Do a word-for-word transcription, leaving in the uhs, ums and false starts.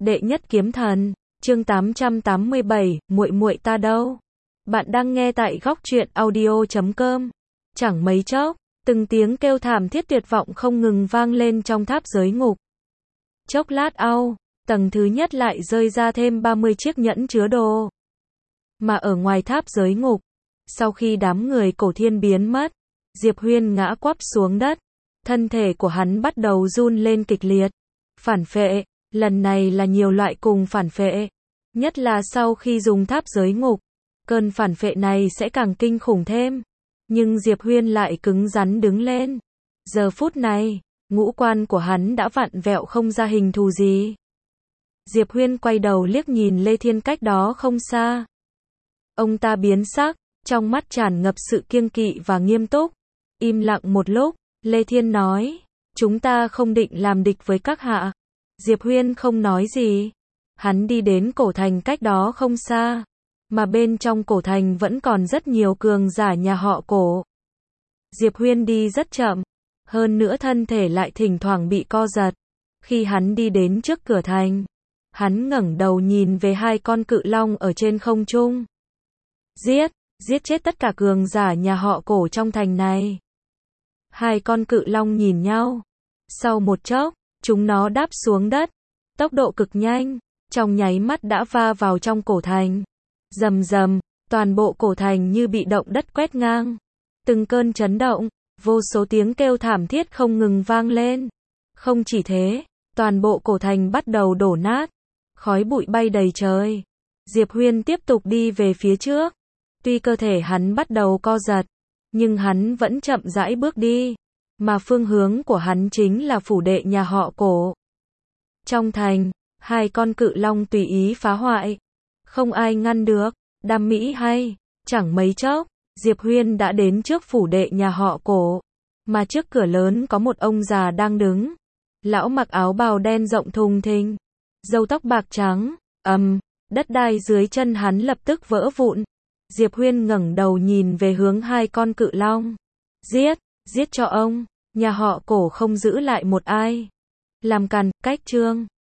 Đệ nhất kiếm thần, chương tám trăm tám mươi bảy, muội muội ta đâu? Bạn đang nghe tại góc truyện audio chấm com. Chẳng mấy chốc, từng tiếng kêu thảm thiết tuyệt vọng không ngừng vang lên trong tháp giới ngục. Chốc lát au, tầng thứ nhất lại rơi ra thêm ba mươi chiếc nhẫn chứa đồ. Mà ở ngoài tháp giới ngục, sau khi đám người Cổ Thiên biến mất, Diệp Huyên ngã quắp xuống đất, thân thể của hắn bắt đầu run lên kịch liệt. Phản phệ, lần này là nhiều loại cùng phản phệ, nhất là sau khi dùng tháp giới ngục, cơn phản phệ này sẽ càng kinh khủng thêm. Nhưng Diệp Huyên lại cứng rắn đứng lên. Giờ phút này, ngũ quan của hắn đã vặn vẹo không ra hình thù gì. Diệp Huyên quay đầu liếc nhìn Lê Thiên cách đó không xa. Ông ta biến sắc, trong mắt tràn ngập sự kiêng kỵ và nghiêm túc. Im lặng một lúc, Lê Thiên nói, chúng ta không định làm địch với các hạ. Diệp Huyên không nói gì. Hắn đi đến cổ thành cách đó không xa. Mà bên trong cổ thành vẫn còn rất nhiều cường giả nhà họ Cổ. Diệp Huyên đi rất chậm. Hơn nữa thân thể lại thỉnh thoảng bị co giật. Khi hắn đi đến trước cửa thành, hắn ngẩng đầu nhìn về hai con cự long ở trên không trung. Giết, giết chết tất cả cường giả nhà họ Cổ trong thành này. Hai con cự long nhìn nhau. Sau một chốc, chúng nó đáp xuống đất. Tốc độ cực nhanh, trong nháy mắt đã va vào trong cổ thành. Rầm rầm, toàn bộ cổ thành như bị động đất quét ngang. Từng cơn chấn động, vô số tiếng kêu thảm thiết không ngừng vang lên. Không chỉ thế, toàn bộ cổ thành bắt đầu đổ nát. Khói bụi bay đầy trời. Diệp Huyên tiếp tục đi về phía trước. Tuy cơ thể hắn bắt đầu co giật, nhưng hắn vẫn chậm rãi bước đi. Mà phương hướng của hắn chính là phủ đệ nhà họ Cổ. Trong thành, hai con cự long tùy ý phá hoại. Không ai ngăn được. Đam mỹ hay. Chẳng mấy chốc, Diệp Huyên đã đến trước phủ đệ nhà họ Cổ. Mà trước cửa lớn có một ông già đang đứng. Lão mặc áo bào đen rộng thùng thình, râu tóc bạc trắng. Ầm, đất đai dưới chân hắn lập tức vỡ vụn. Diệp Huyên ngẩng đầu nhìn về hướng hai con cự long. Giết, giết cho ông. Nhà họ Cổ không giữ lại một ai. Làm càn, cách trương.